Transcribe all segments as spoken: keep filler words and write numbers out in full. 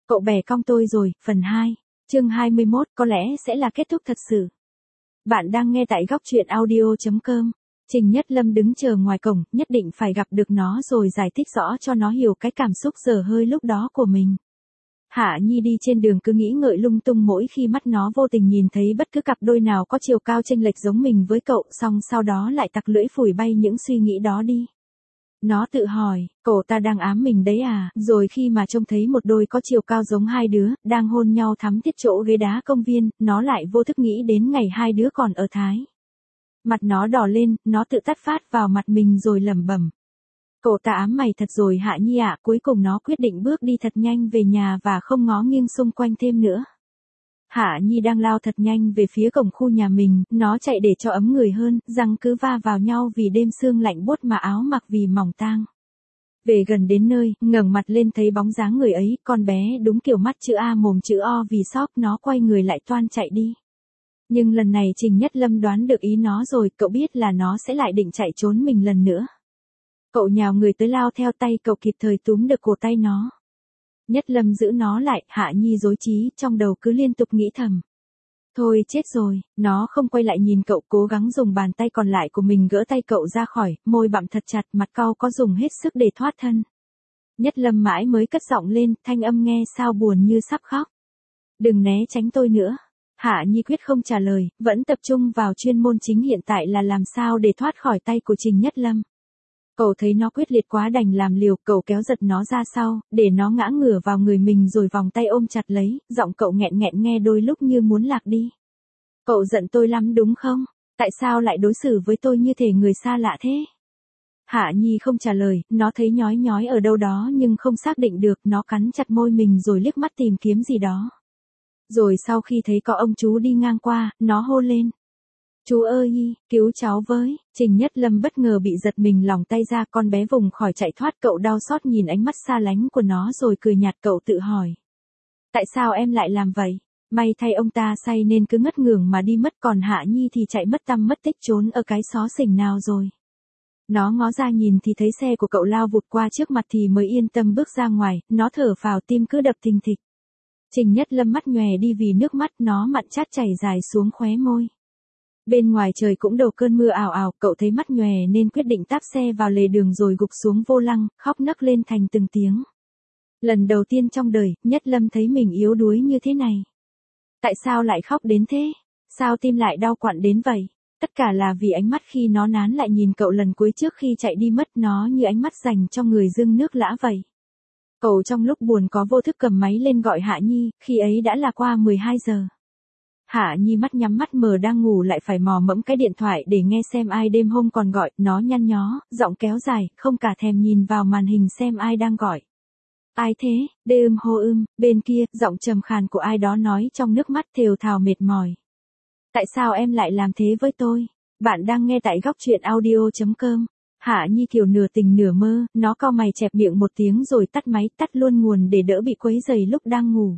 Cậu bè cong tôi rồi, phần hai, chương hai mươi mốt, có lẽ sẽ là kết thúc thật sự. Bạn đang nghe tại góc truyện audio chấm com. Trình Nhất Lâm đứng chờ ngoài cổng, nhất định phải gặp được nó rồi giải thích rõ cho nó hiểu cái cảm xúc dở hơi lúc đó của mình. Hạ Nhi đi trên đường cứ nghĩ ngợi lung tung mỗi khi mắt nó vô tình nhìn thấy bất cứ cặp đôi nào có chiều cao chênh lệch giống mình với cậu, xong sau đó lại tặc lưỡi phủi bay những suy nghĩ đó đi. Nó tự hỏi, cậu ta đang ám mình đấy à, rồi khi mà trông thấy một đôi có chiều cao giống hai đứa, đang hôn nhau thắm thiết chỗ ghế đá công viên, nó lại vô thức nghĩ đến ngày hai đứa còn ở Thái. Mặt nó đỏ lên, nó tự tát phát vào mặt mình rồi lẩm bẩm. Cậu ta ám mày thật rồi Hạ Nhi ạ, cuối cùng nó quyết định bước đi thật nhanh về nhà và không ngó nghiêng xung quanh thêm nữa. Hạ Nhi đang lao thật nhanh về phía cổng khu nhà mình, nó chạy để cho ấm người hơn, răng cứ va vào nhau vì đêm sương lạnh buốt mà áo mặc vì mỏng tang. Về gần đến nơi, ngẩng mặt lên thấy bóng dáng người ấy, con bé đúng kiểu mắt chữ A mồm chữ O vì sốc, nó quay người lại toan chạy đi. Nhưng lần này Trình Nhất Lâm đoán được ý nó rồi, cậu biết là nó sẽ lại định chạy trốn mình lần nữa. Cậu nhào người tới lao theo tay, cậu kịp thời túm được cổ tay nó. Nhất Lâm giữ nó lại, Hạ Nhi rối trí, trong đầu cứ liên tục nghĩ thầm. Thôi chết rồi, nó không quay lại nhìn cậu, cố gắng dùng bàn tay còn lại của mình gỡ tay cậu ra khỏi, môi bặm thật chặt, mặt cau có dùng hết sức để thoát thân. Nhất Lâm mãi mới cất giọng lên, thanh âm nghe sao buồn như sắp khóc. Đừng né tránh tôi nữa. Hạ Nhi quyết không trả lời, vẫn tập trung vào chuyên môn chính hiện tại là làm sao để thoát khỏi tay của Trình Nhất Lâm. Cậu thấy nó quyết liệt quá đành làm liều, cậu kéo giật nó ra sau, để nó ngã ngửa vào người mình rồi vòng tay ôm chặt lấy, giọng cậu nghẹn nghẹn nghe đôi lúc như muốn lạc đi. Cậu giận tôi lắm đúng không? Tại sao lại đối xử với tôi như thể người xa lạ thế? Hạ Nhi không trả lời, nó thấy nhói nhói ở đâu đó nhưng không xác định được, nó cắn chặt môi mình rồi liếc mắt tìm kiếm gì đó. Rồi sau khi thấy có ông chú đi ngang qua, nó hô lên. Chú ơi, cứu cháu với. Trình Nhất Lâm bất ngờ bị giật mình lỏng tay ra, con bé vùng khỏi chạy thoát, cậu đau xót nhìn ánh mắt xa lánh của nó rồi cười nhạt, cậu tự hỏi. Tại sao em lại làm vậy? May thay ông ta say nên cứ ngất ngưởng mà đi mất, còn Hạ Nhi thì chạy mất tăm mất tích trốn ở cái xó xỉnh nào rồi. Nó ngó ra nhìn thì thấy xe của cậu lao vụt qua trước mặt thì mới yên tâm bước ra ngoài, nó thở phào tim cứ đập thình thịch. Trình Nhất Lâm mắt nhòe đi vì nước mắt, nó mặn chát chảy dài xuống khóe môi. Bên ngoài trời cũng đầu cơn mưa ảo ảo, cậu thấy mắt nhòe nên quyết định táp xe vào lề đường rồi gục xuống vô lăng, khóc nấc lên thành từng tiếng. Lần đầu tiên trong đời, Nhất Lâm thấy mình yếu đuối như thế này. Tại sao lại khóc đến thế? Sao tim lại đau quặn đến vậy? Tất cả là vì ánh mắt khi nó nán lại nhìn cậu lần cuối trước khi chạy đi mất, nó như ánh mắt dành cho người dưng nước lã vậy. Cậu trong lúc buồn có vô thức cầm máy lên gọi Hạ Nhi, khi ấy đã là qua mười hai giờ. Hạ Nhi mắt nhắm mắt mờ đang ngủ lại phải mò mẫm cái điện thoại để nghe xem ai đêm hôm còn gọi, nó nhăn nhó, giọng kéo dài, không cả thèm nhìn vào màn hình xem ai đang gọi. Ai thế? Đê ưm hô ưm, bên kia, giọng trầm khàn của ai đó nói trong nước mắt thều thào mệt mỏi. Tại sao em lại làm thế với tôi? Bạn đang nghe tại góc truyện audio chấm com. Hạ Nhi kiểu nửa tình nửa mơ, nó cau mày chẹp miệng một tiếng rồi tắt máy, tắt luôn nguồn để đỡ bị quấy rầy lúc đang ngủ.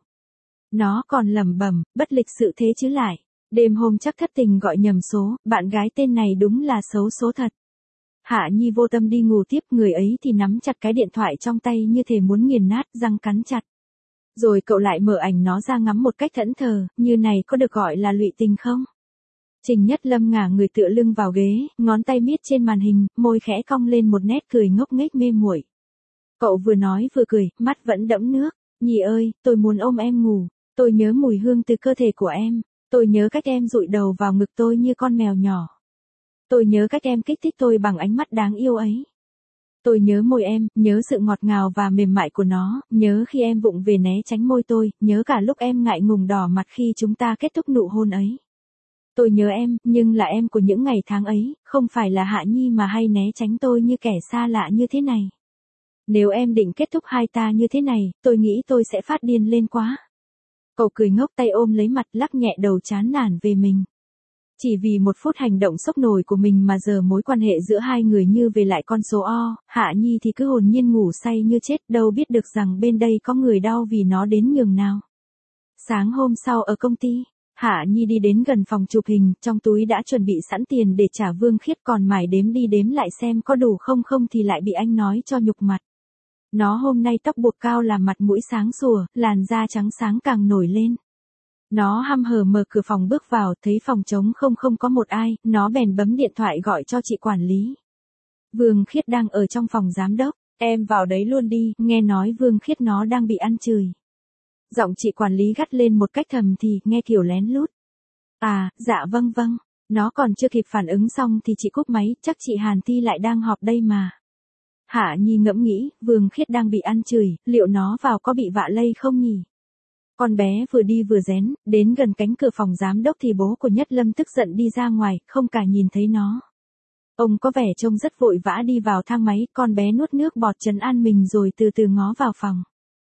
Nó còn lẩm bẩm, bất lịch sự thế chứ lại. Đêm hôm chắc thất tình gọi nhầm số, bạn gái tên này đúng là xấu số thật. Hạ Nhi vô tâm đi ngủ tiếp, người ấy thì nắm chặt cái điện thoại trong tay như thể muốn nghiền nát, răng cắn chặt. Rồi cậu lại mở ảnh nó ra ngắm một cách thẫn thờ, như này có được gọi là lụy tình không? Trình Nhất Lâm ngả người tựa lưng vào ghế, ngón tay miết trên màn hình, môi khẽ cong lên một nét cười ngốc nghếch mê muội. Cậu vừa nói vừa cười, mắt vẫn đẫm nước. Nhi ơi, tôi muốn ôm em ngủ. Tôi nhớ mùi hương từ cơ thể của em. Tôi nhớ cách em dụi đầu vào ngực tôi như con mèo nhỏ. Tôi nhớ cách em kích thích tôi bằng ánh mắt đáng yêu ấy. Tôi nhớ môi em, nhớ sự ngọt ngào và mềm mại của nó, nhớ khi em vụng về né tránh môi tôi, nhớ cả lúc em ngại ngùng đỏ mặt khi chúng ta kết thúc nụ hôn ấy. Tôi nhớ em, nhưng là em của những ngày tháng ấy, không phải là Hạ Nhi mà hay né tránh tôi như kẻ xa lạ như thế này. Nếu em định kết thúc hai ta như thế này, tôi nghĩ tôi sẽ phát điên lên quá. Cậu cười ngốc, tay ôm lấy mặt, lắc nhẹ đầu chán nản về mình. Chỉ vì một phút hành động sốc nổi của mình mà giờ mối quan hệ giữa hai người như về lại con số O, Hạ Nhi thì cứ hồn nhiên ngủ say như chết, đâu biết được rằng bên đây có người đau vì nó đến nhường nào. Sáng hôm sau ở công ty, Hạ Nhi đi đến gần phòng chụp hình, trong túi đã chuẩn bị sẵn tiền để trả Vương Khiết, còn mải đếm đi đếm lại xem có đủ không không thì lại bị anh nói cho nhục mặt. Nó hôm nay tóc buộc cao làm mặt mũi sáng sủa, làn da trắng sáng càng nổi lên. Nó hăm hở mở cửa phòng bước vào, thấy phòng trống không không có một ai, nó bèn bấm điện thoại gọi cho chị quản lý. Vương Khiết đang ở trong phòng giám đốc, em vào đấy luôn đi, nghe nói Vương Khiết nó đang bị ăn chửi. Giọng chị quản lý gắt lên một cách thầm thì, nghe kiểu lén lút. À, dạ vâng vâng, nó còn chưa kịp phản ứng xong thì chị cúp máy, chắc chị Hàn Thi lại đang họp đây mà. Hạ Nhi ngẫm nghĩ, Vương Khiết đang bị ăn chửi, liệu nó vào có bị vạ lây không nhỉ? Con bé vừa đi vừa rén, đến gần cánh cửa phòng giám đốc thì bố của Nhất Lâm tức giận đi ra ngoài, không cả nhìn thấy nó. Ông có vẻ trông rất vội vã đi vào thang máy, con bé nuốt nước bọt trấn an mình rồi từ từ ngó vào phòng.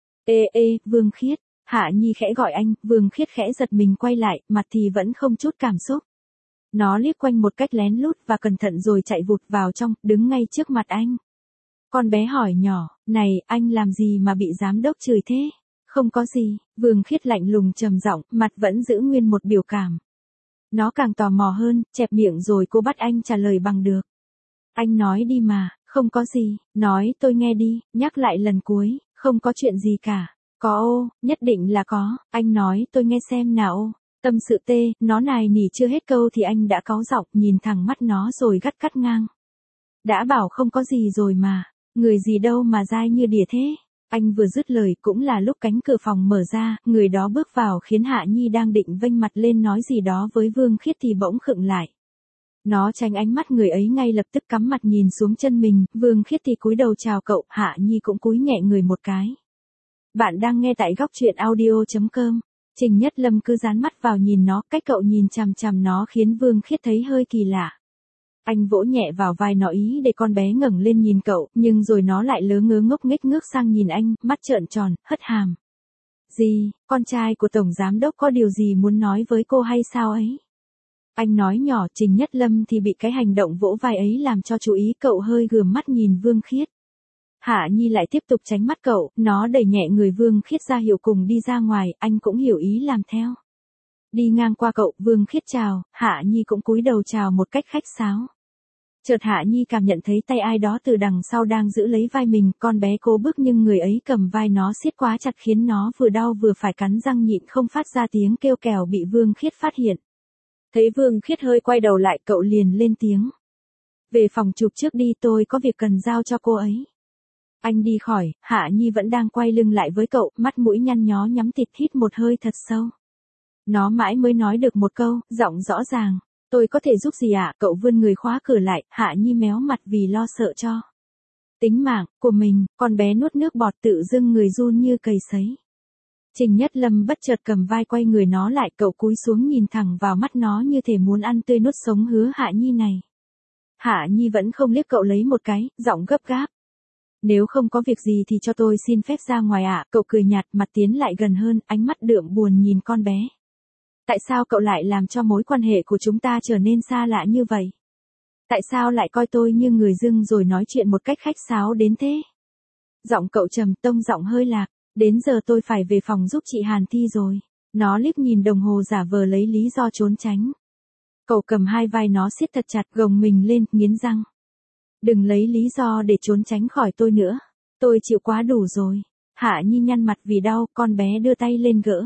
Ê ê, Vương Khiết, Hạ Nhi khẽ gọi anh, Vương Khiết khẽ giật mình quay lại, mặt thì vẫn không chút cảm xúc. Nó liếc quanh một cách lén lút và cẩn thận rồi chạy vụt vào trong, đứng ngay trước mặt anh. Con bé hỏi nhỏ, này, anh làm gì mà bị giám đốc chửi thế? Không có gì, Vương Khiết lạnh lùng trầm giọng, mặt vẫn giữ nguyên một biểu cảm. Nó càng tò mò hơn, chẹp miệng rồi cô bắt anh trả lời bằng được. Anh nói đi mà, không có gì, nói tôi nghe đi, nhắc lại lần cuối, không có chuyện gì cả. Có ô, nhất định là có, anh nói tôi nghe xem nào ô. Tâm sự tê, nó nài nỉ chưa hết câu thì anh đã cáu giọng nhìn thẳng mắt nó rồi gắt cắt ngang. Đã bảo không có gì rồi mà, người gì đâu mà dai như đỉa thế. Anh vừa dứt lời cũng là lúc cánh cửa phòng mở ra, người đó bước vào khiến Hạ Nhi đang định vênh mặt lên nói gì đó với Vương Khiết thì bỗng khựng lại. Nó tránh ánh mắt người ấy ngay lập tức cắm mặt nhìn xuống chân mình, Vương Khiết thì cúi đầu chào cậu, Hạ Nhi cũng cúi nhẹ người một cái. Bạn đang nghe tại góc truyện audio chấm com. Trình Nhất Lâm cứ dán mắt vào nhìn nó, cách cậu nhìn chằm chằm nó khiến Vương Khiết thấy hơi kỳ lạ. Anh vỗ nhẹ vào vai nó ý để con bé ngẩng lên nhìn cậu, nhưng rồi nó lại lớ ngớ ngốc nghếch ngước sang nhìn anh, mắt trợn tròn, hất hàm. Gì, con trai của Tổng Giám Đốc có điều gì muốn nói với cô hay sao ấy? Anh nói nhỏ, Trình Nhất Lâm thì bị cái hành động vỗ vai ấy làm cho chú ý, cậu hơi gườm mắt nhìn Vương Khiết. Hạ Nhi lại tiếp tục tránh mắt cậu, nó đẩy nhẹ người Vương Khiết ra hiệu cùng đi ra ngoài, anh cũng hiểu ý làm theo. Đi ngang qua cậu, Vương Khiết chào, Hạ Nhi cũng cúi đầu chào một cách khách sáo. Chợt Hạ Nhi cảm nhận thấy tay ai đó từ đằng sau đang giữ lấy vai mình, con bé cố bước nhưng người ấy cầm vai nó siết quá chặt khiến nó vừa đau vừa phải cắn răng nhịn không phát ra tiếng kêu kèo bị Vương Khiết phát hiện. Thấy Vương Khiết hơi quay đầu lại cậu liền lên tiếng. Về phòng chụp trước đi, tôi có việc cần giao cho cô ấy. Anh đi khỏi, Hạ Nhi vẫn đang quay lưng lại với cậu, mắt mũi nhăn nhó nhắm tịt hít một hơi thật sâu. Nó mãi mới nói được một câu, giọng rõ ràng. Tôi có thể giúp gì ạ? Cậu vươn người khóa cửa lại, Hạ Nhi méo mặt vì lo sợ cho tính mạng của mình, con bé nuốt nước bọt tự dưng người run như cầy sấy. Trình Nhất Lâm bất chợt cầm vai quay người nó lại, cậu cúi xuống nhìn thẳng vào mắt nó như thể muốn ăn tươi nuốt sống hứa Hạ Nhi này. Hạ Nhi vẫn không liếc cậu lấy một cái, giọng gấp gáp. Nếu không có việc gì thì cho tôi xin phép ra ngoài ạ, cậu cười nhạt mặt tiến lại gần hơn, ánh mắt đượm buồn nhìn con bé. Tại sao cậu lại làm cho mối quan hệ của chúng ta trở nên xa lạ như vậy? Tại sao lại coi tôi như người dưng rồi nói chuyện một cách khách sáo đến thế? Giọng cậu trầm, tông giọng hơi lạc, đến giờ tôi phải về phòng giúp chị Hàn Thi rồi. Nó liếc nhìn đồng hồ giả vờ lấy lý do trốn tránh. Cậu cầm hai vai nó siết thật chặt, gồng mình lên, nghiến răng. Đừng lấy lý do để trốn tránh khỏi tôi nữa. Tôi chịu quá đủ rồi. Hạ Nhi nhăn mặt vì đau, con bé đưa tay lên gỡ.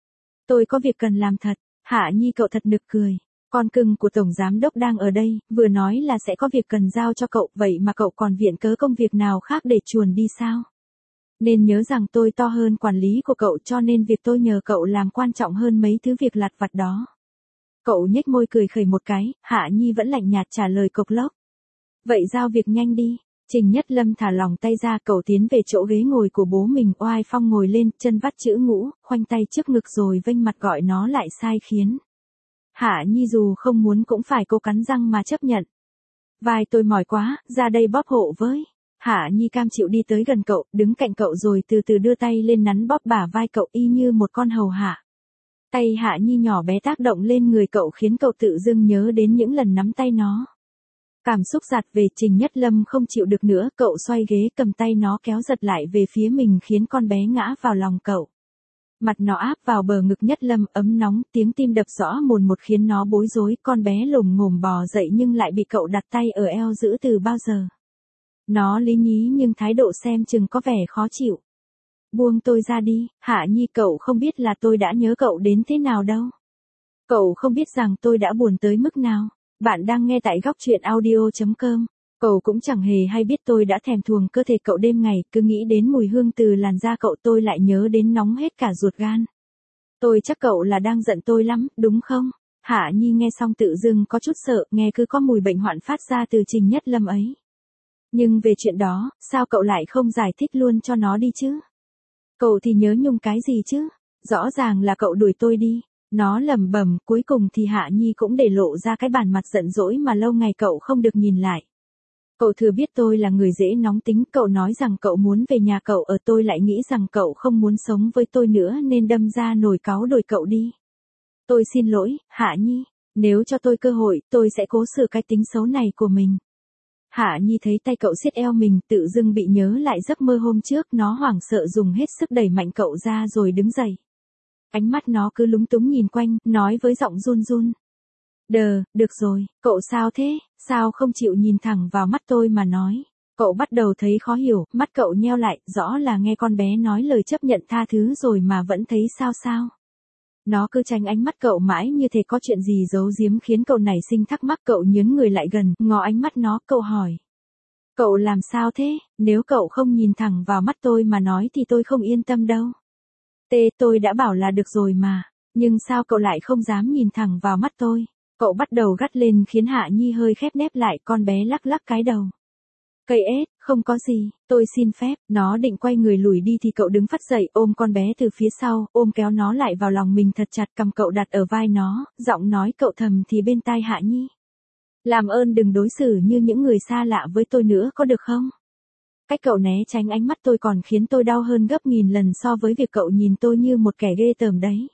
Tôi có việc cần làm thật. Hạ Nhi cậu thật nực cười. Con cưng của Tổng Giám Đốc đang ở đây, vừa nói là sẽ có việc cần giao cho cậu, vậy mà cậu còn viện cớ công việc nào khác để chuồn đi sao? Nên nhớ rằng tôi to hơn quản lý của cậu, cho nên việc tôi nhờ cậu làm quan trọng hơn mấy thứ việc lặt vặt đó. Cậu nhếch môi cười khẩy một cái, Hạ Nhi vẫn lạnh nhạt trả lời cộc lốc. Vậy giao việc nhanh đi. Trình Nhất Lâm thả lỏng tay ra, cậu tiến về chỗ ghế ngồi của bố mình, oai phong ngồi lên, chân vắt chữ ngũ, khoanh tay trước ngực rồi vênh mặt gọi nó lại sai khiến. Hạ Nhi dù không muốn cũng phải cố cắn răng mà chấp nhận. Vai tôi mỏi quá, ra đây bóp hộ với. Hạ Nhi cam chịu đi tới gần cậu, đứng cạnh cậu rồi từ từ đưa tay lên nắn bóp bả vai cậu y như một con hầu hạ. Tay Hạ Nhi nhỏ bé tác động lên người cậu khiến cậu tự dưng nhớ đến những lần nắm tay nó. Cảm xúc giạt về, Trình Nhất Lâm không chịu được nữa, cậu xoay ghế cầm tay nó kéo giật lại về phía mình khiến con bé ngã vào lòng cậu. Mặt nó áp vào bờ ngực Nhất Lâm, ấm nóng, tiếng tim đập rõ mồn một khiến nó bối rối, con bé lồm ngồm bò dậy nhưng lại bị cậu đặt tay ở eo giữ từ bao giờ. Nó lý nhí nhưng thái độ xem chừng có vẻ khó chịu. Buông tôi ra đi, Hạ Nhi, cậu không biết là tôi đã nhớ cậu đến thế nào đâu. Cậu không biết rằng tôi đã buồn tới mức nào. Bạn đang nghe tại góc truyện audio chấm com. Cậu cũng chẳng hề hay biết tôi đã thèm thuồng cơ thể cậu đêm ngày, cứ nghĩ đến mùi hương từ làn da cậu tôi lại nhớ đến nóng hết cả ruột gan. Tôi chắc cậu là đang giận tôi lắm, đúng không? Hạ Nhi nghe xong tự dưng có chút sợ, nghe cứ có mùi bệnh hoạn phát ra từ Trình Nhất Lâm ấy. Nhưng về chuyện đó, sao cậu lại không giải thích luôn cho nó đi chứ? Cậu thì nhớ nhung cái gì chứ? Rõ ràng là cậu đuổi tôi đi. Nó lẩm bẩm, cuối cùng thì Hạ Nhi cũng để lộ ra cái bản mặt giận dỗi mà lâu ngày cậu không được nhìn lại. Cậu thừa biết tôi là người dễ nóng tính, cậu nói rằng cậu muốn về nhà cậu ở, tôi lại nghĩ rằng cậu không muốn sống với tôi nữa nên đâm ra nổi cáu đuổi cậu đi. Tôi xin lỗi, Hạ Nhi, nếu cho tôi cơ hội, tôi sẽ cố sửa cái tính xấu này của mình. Hạ Nhi thấy tay cậu siết eo mình, tự dưng bị nhớ lại giấc mơ hôm trước, nó hoảng sợ dùng hết sức đẩy mạnh cậu ra rồi đứng dậy. Ánh mắt nó cứ lúng túng nhìn quanh, nói với giọng run run. Đờ, được rồi, cậu sao thế, sao không chịu nhìn thẳng vào mắt tôi mà nói. Cậu bắt đầu thấy khó hiểu, mắt cậu nheo lại, rõ là nghe con bé nói lời chấp nhận tha thứ rồi mà vẫn thấy sao sao. Nó cứ tránh ánh mắt cậu mãi như thể có chuyện gì giấu giếm khiến cậu nảy sinh thắc mắc. Cậu nhướng người lại gần, ngó ánh mắt nó, cậu hỏi. Cậu làm sao thế, nếu cậu không nhìn thẳng vào mắt tôi mà nói thì tôi không yên tâm đâu. Tê, tôi đã bảo là được rồi mà, nhưng sao cậu lại không dám nhìn thẳng vào mắt tôi? Cậu bắt đầu gắt lên khiến Hạ Nhi hơi khép nép lại, con bé lắc lắc cái đầu. Cây ếch, không có gì, tôi xin phép. Nó định quay người lùi đi thì cậu đứng phắt dậy, ôm con bé từ phía sau, ôm kéo nó lại vào lòng mình thật chặt, cầm cậu đặt ở vai nó, giọng nói cậu thầm thì bên tai Hạ Nhi. Làm ơn đừng đối xử như những người xa lạ với tôi nữa có được không? Cách cậu né tránh ánh mắt tôi còn khiến tôi đau hơn gấp nghìn lần so với việc cậu nhìn tôi như một kẻ ghê tởm đấy.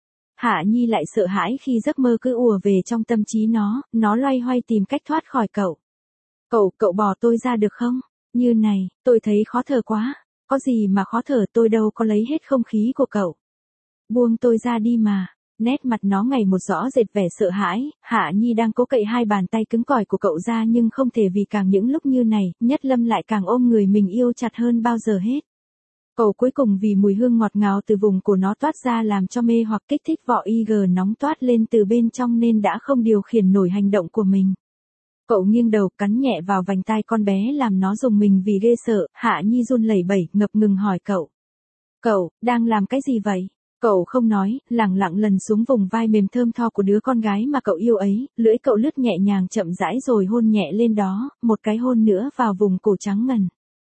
Hạ Nhi lại sợ hãi khi giấc mơ cứ ùa về trong tâm trí nó, nó loay hoay tìm cách thoát khỏi cậu. Cậu, cậu bỏ tôi ra được không? Như này, tôi thấy khó thở quá. Có gì mà khó thở, tôi đâu có lấy hết không khí của cậu. Buông tôi ra đi mà. Nét mặt nó ngày một rõ rệt vẻ sợ hãi. Hạ Nhi đang cố cậy hai bàn tay cứng cỏi của cậu ra nhưng không thể, vì càng những lúc như này, Nhất Lâm lại càng ôm người mình yêu chặt hơn bao giờ hết. Cậu cuối cùng vì mùi hương ngọt ngào từ vùng của nó toát ra làm cho mê hoặc kích thích vỏ i giê nóng toát lên từ bên trong nên đã không điều khiển nổi hành động của mình. Cậu nghiêng đầu cắn nhẹ vào vành tai con bé làm nó rùng mình vì ghê sợ. Hạ Nhi run lẩy bẩy ngập ngừng hỏi cậu. Cậu, đang làm cái gì vậy? Cậu không nói, lẳng lặng lần xuống vùng vai mềm thơm tho của đứa con gái mà cậu yêu ấy, lưỡi cậu lướt nhẹ nhàng chậm rãi rồi hôn nhẹ lên đó, một cái hôn nữa vào vùng cổ trắng ngần.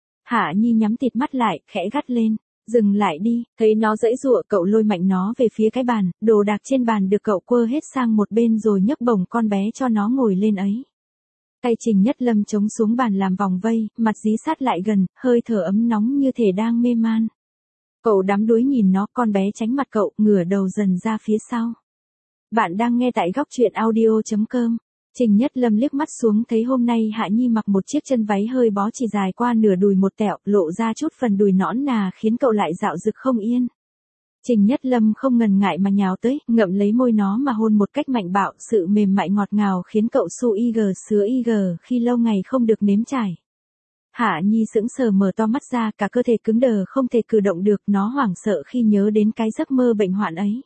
Hạ Nhi nhắm tịt mắt lại, khẽ gắt lên. Dừng lại đi, thấy nó giãy giụa, cậu lôi mạnh nó về phía cái bàn, đồ đạc trên bàn được cậu quơ hết sang một bên rồi nhấc bổng con bé cho nó ngồi lên ấy. Tay Trình Nhất Lâm chống xuống bàn làm vòng vây, mặt dí sát lại gần, hơi thở ấm nóng như thể đang mê man. Cậu đắm đuối nhìn nó, con bé tránh mặt cậu, ngửa đầu dần ra phía sau. Bạn đang nghe tại góc truyện audio chấm com. Trình Nhất Lâm liếc mắt xuống thấy hôm nay Hạ Nhi mặc một chiếc chân váy hơi bó chỉ dài qua nửa đùi một tẹo, lộ ra chút phần đùi nõn nà khiến cậu lại dạo dực không yên. Trình Nhất Lâm không ngần ngại mà nhào tới, ngậm lấy môi nó mà hôn một cách mạnh bạo, sự mềm mại ngọt ngào khiến cậu su i giê sứa i giê khi lâu ngày không được nếm trải. Hạ Nhi sững sờ mở to mắt ra, cả cơ thể cứng đờ không thể cử động được, nó hoảng sợ khi nhớ đến cái giấc mơ bệnh hoạn ấy.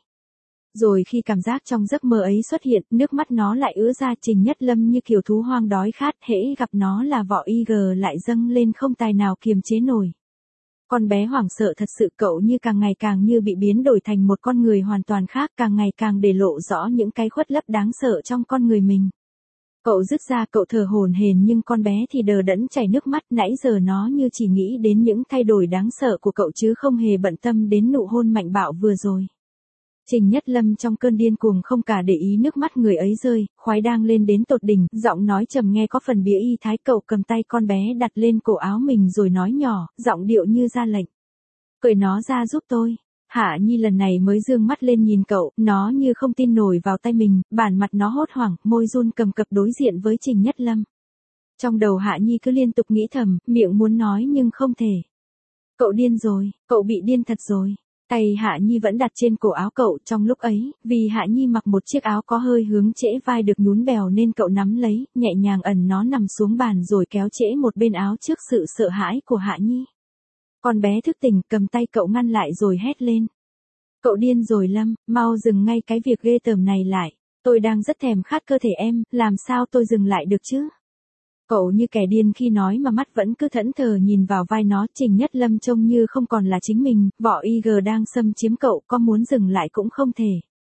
Rồi khi cảm giác trong giấc mơ ấy xuất hiện, nước mắt nó lại ứa ra. Trình Nhất Lâm như kiểu thú hoang đói khát, hễ gặp nó là vỏ i giê lại dâng lên không tài nào kiềm chế nổi. Con bé hoảng sợ thật sự, cậu như càng ngày càng như bị biến đổi thành một con người hoàn toàn khác, càng ngày càng để lộ rõ những cái khuất lấp đáng sợ trong con người mình. Cậu dứt ra, cậu thở hổn hển nhưng con bé thì đờ đẫn chảy nước mắt, nãy giờ nó như chỉ nghĩ đến những thay đổi đáng sợ của cậu chứ không hề bận tâm đến nụ hôn mạnh bạo vừa rồi. Trình Nhất Lâm trong cơn điên cuồng không cả để ý nước mắt người ấy rơi, khoái đang lên đến tột đỉnh, giọng nói trầm nghe có phần bía y thái. Cậu cầm tay con bé đặt lên cổ áo mình rồi nói nhỏ, giọng điệu như ra lệnh. Cởi nó ra giúp tôi. Hạ Nhi lần này mới dương mắt lên nhìn cậu, nó như không tin nổi vào tay mình, bản mặt nó hốt hoảng, môi run cầm cập đối diện với Trình Nhất Lâm. Trong đầu Hạ Nhi cứ liên tục nghĩ thầm, miệng muốn nói nhưng không thể. Cậu điên rồi, cậu bị điên thật rồi. Tay Hạ Nhi vẫn đặt trên cổ áo cậu trong lúc ấy, vì Hạ Nhi mặc một chiếc áo có hơi hướng trễ vai được nhún bèo nên cậu nắm lấy, nhẹ nhàng ẩn nó nằm xuống bàn rồi kéo trễ một bên áo trước sự sợ hãi của Hạ Nhi. Con bé thức tỉnh cầm tay cậu ngăn lại rồi hét lên. Cậu điên rồi Lâm, mau dừng ngay cái việc ghê tởm này lại. Tôi đang rất thèm khát cơ thể em, làm sao tôi dừng lại được chứ? Cậu như kẻ điên khi nói mà mắt vẫn cứ thẫn thờ nhìn vào vai nó. Trình Nhất Lâm trông như không còn là chính mình, vỏ i giê đang xâm chiếm cậu, có muốn dừng lại cũng không thể.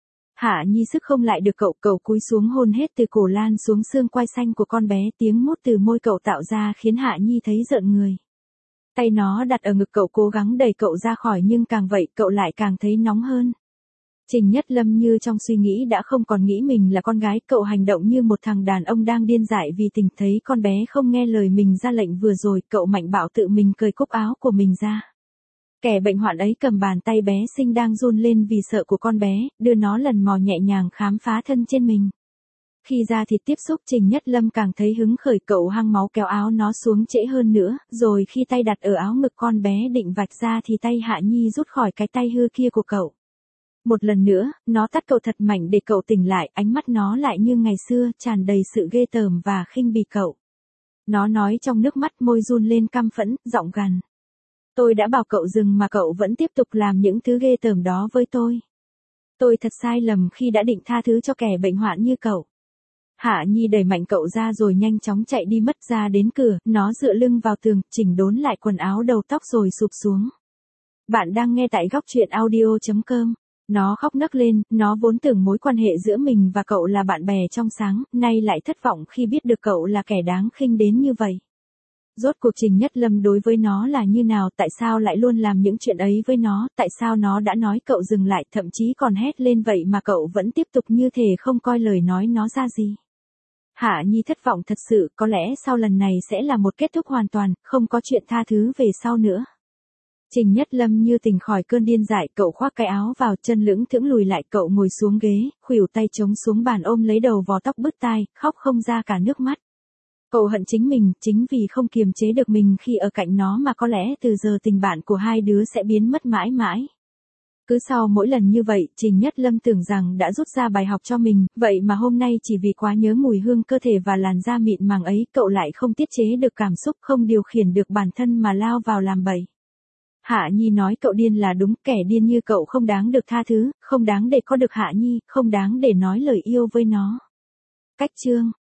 Hạ Nhi sức không lại được cậu, cậu cúi xuống hôn hết từ cổ lan xuống xương quai xanh của con bé, tiếng mút từ môi cậu tạo ra khiến Hạ Nhi thấy rợn người. Tay nó đặt ở ngực cậu cố gắng đẩy cậu ra khỏi nhưng càng vậy cậu lại càng thấy nóng hơn. Trình Nhất Lâm như trong suy nghĩ đã không còn nghĩ mình là con gái, cậu hành động như một thằng đàn ông đang điên dại vì tình thấy con bé không nghe lời mình ra lệnh vừa rồi, cậu mạnh bạo tự mình cởi cúc áo của mình ra. Kẻ bệnh hoạn ấy cầm bàn tay bé xinh đang run lên vì sợ của con bé, đưa nó lần mò nhẹ nhàng khám phá thân trên mình. Khi da thịt tiếp xúc Trình Nhất Lâm càng thấy hứng khởi, cậu hăng máu kéo áo nó xuống trễ hơn nữa, rồi khi tay đặt ở áo ngực con bé định vạch ra thì tay Hạ Nhi rút khỏi cái tay hư kia của cậu. Một lần nữa, nó tát cậu thật mạnh để cậu tỉnh lại, ánh mắt nó lại như ngày xưa, tràn đầy sự ghê tởm và khinh bỉ cậu. Nó nói trong nước mắt, môi run lên căm phẫn, giọng gằn. Tôi đã bảo cậu dừng mà cậu vẫn tiếp tục làm những thứ ghê tởm đó với tôi. Tôi thật sai lầm khi đã định tha thứ cho kẻ bệnh hoạn như cậu. Hạ Nhi đẩy mạnh cậu ra rồi nhanh chóng chạy đi mất ra đến cửa, nó dựa lưng vào tường, chỉnh đốn lại quần áo đầu tóc rồi sụp xuống. Bạn đang nghe tại góc truyện audio chấm com. Nó khóc nấc lên, nó vốn tưởng mối quan hệ giữa mình và cậu là bạn bè trong sáng, nay lại thất vọng khi biết được cậu là kẻ đáng khinh đến như vậy. Rốt cuộc Trình Nhất Lâm đối với nó là như nào, tại sao lại luôn làm những chuyện ấy với nó, tại sao nó đã nói cậu dừng lại, thậm chí còn hét lên vậy mà cậu vẫn tiếp tục như thể không coi lời nói nó ra gì. Hạ Nhi thất vọng thật sự, có lẽ sau lần này sẽ là một kết thúc hoàn toàn, không có chuyện tha thứ về sau nữa. Trình Nhất Lâm như tỉnh khỏi cơn điên dại, cậu khoác cái áo vào, chân lững thững lùi lại, cậu ngồi xuống ghế, khuỷu tay chống xuống bàn ôm lấy đầu vò tóc bứt tai, khóc không ra cả nước mắt. Cậu hận chính mình, chính vì không kiềm chế được mình khi ở cạnh nó mà có lẽ từ giờ tình bạn của hai đứa sẽ biến mất mãi mãi. Cứ sau mỗi lần như vậy, Trình Nhất Lâm tưởng rằng đã rút ra bài học cho mình, vậy mà hôm nay chỉ vì quá nhớ mùi hương cơ thể và làn da mịn màng ấy, cậu lại không tiết chế được cảm xúc, không điều khiển được bản thân mà lao vào làm bậy. Hạ Nhi nói cậu điên là đúng, kẻ điên như cậu không đáng được tha thứ, không đáng để có được Hạ Nhi, không đáng để nói lời yêu với nó. Cách chương